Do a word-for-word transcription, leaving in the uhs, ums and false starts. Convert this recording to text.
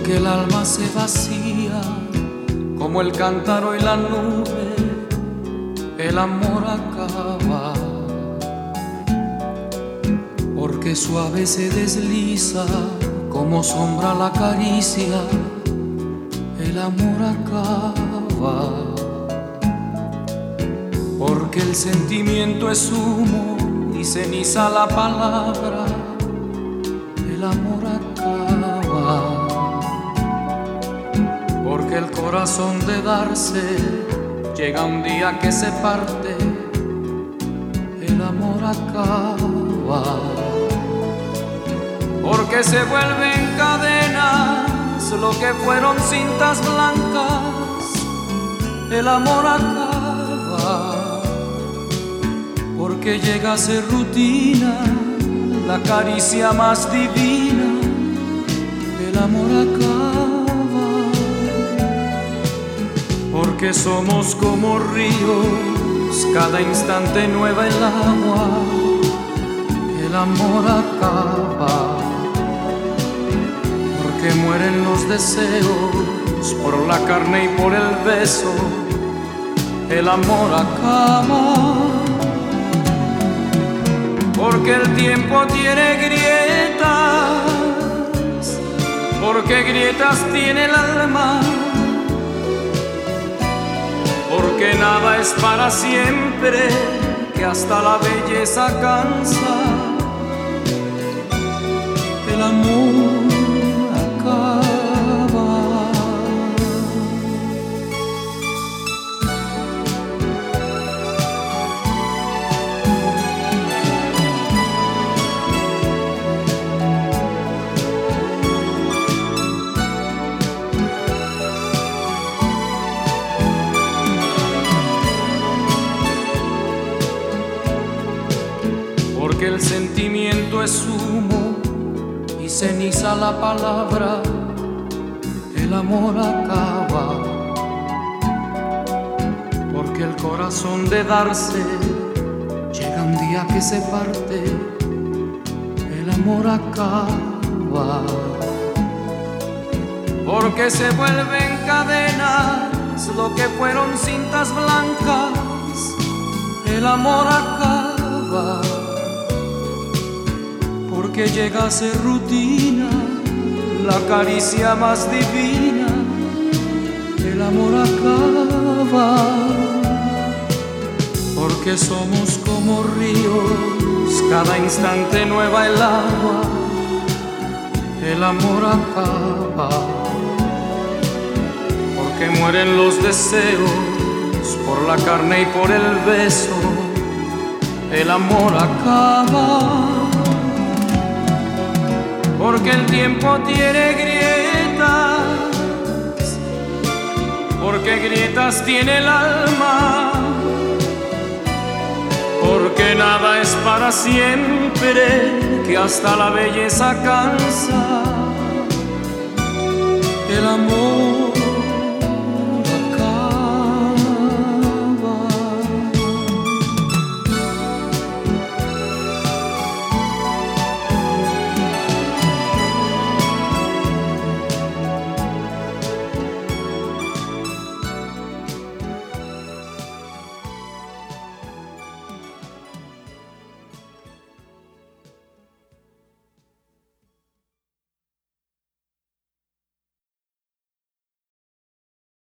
porque el alma se vacía como el cántaro y la nube, el amor acaba. Porque suave se desliza como sombra la caricia, el amor acaba. Porque el sentimiento es humo y ceniza la palabra, el amor acaba. Porque el corazón de darse llega un día que se parte, el amor acaba. Porque se vuelven cadenas lo que fueron cintas blancas, el amor acaba. Porque llega a ser rutina la caricia más divina, el amor acaba. Porque somos como ríos, cada instante nueva el agua, el amor acaba. Porque mueren los deseos por la carne y por el beso, el amor acaba. Porque el tiempo tiene grietas, porque grietas tiene el alma. Porque nada es para siempre, que hasta la belleza cansa, el amor acaba. Porque el sentimiento es humo y ceniza la palabra, el amor acaba. Porque el corazón de darse llega un día que se parte, el amor acaba. Porque se vuelven cadenas lo que fueron cintas blancas, el amor acaba. Porque llega a ser rutina la caricia más divina, el amor acaba. Porque somos como ríos, cada instante nueva el agua, el amor acaba. Porque mueren los deseos por la carne y por el beso, el amor acaba. Porque el tiempo tiene grietas, porque grietas tiene el alma. Porque nada es para siempre, que hasta la belleza cansa, el amor